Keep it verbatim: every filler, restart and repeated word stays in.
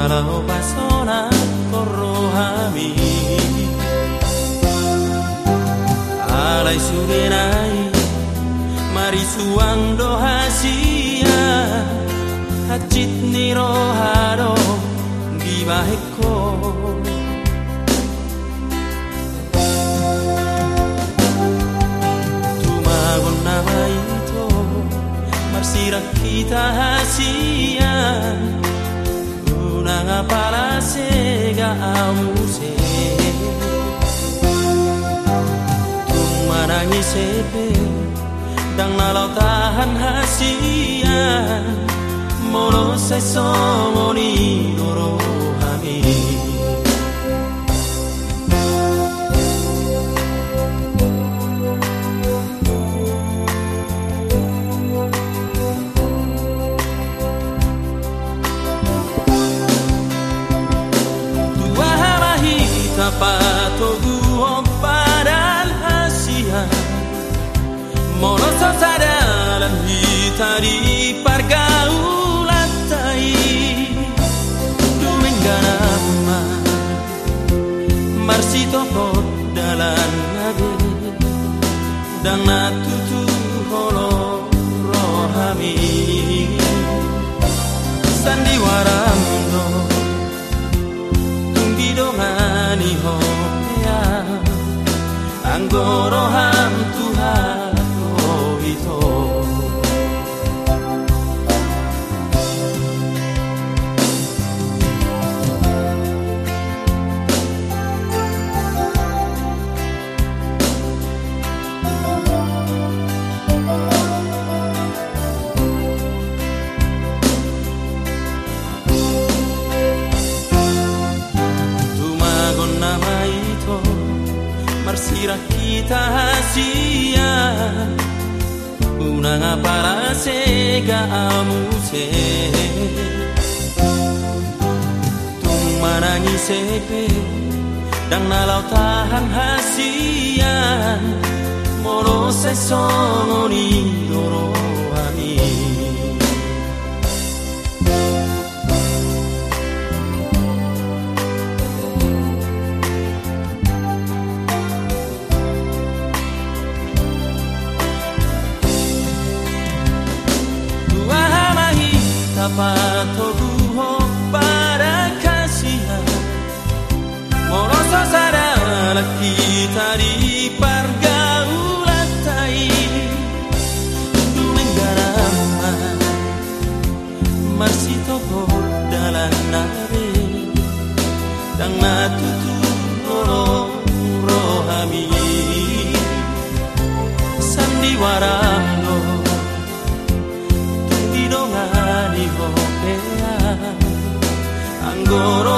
Kalau pasona korohami alai sugenai mari suang dohasia hacit nirohado di baheko tumagon nama itu marsirak kita hasia unang pala sega amuse tung manangi sepe dang nalau tahan hasia mono sesomo ni doro hami Pato guo padal hasia mono sadalan hitari pargaulan tai dumenganama marsito dalan nabe dang natutu holo rohami sandiwarando dongani hopea anggoro ham Tuhan oh itu marsirak kita hasia unang para sega amuse tung manangi sepe dang nalau tahan hasia mono sesongo ni doro ami Pato guho para kasihan moroso sadala kita di pargaulan tai dumengarama marsito dalan nabe dang natutu rohami sandiwarando Anggoro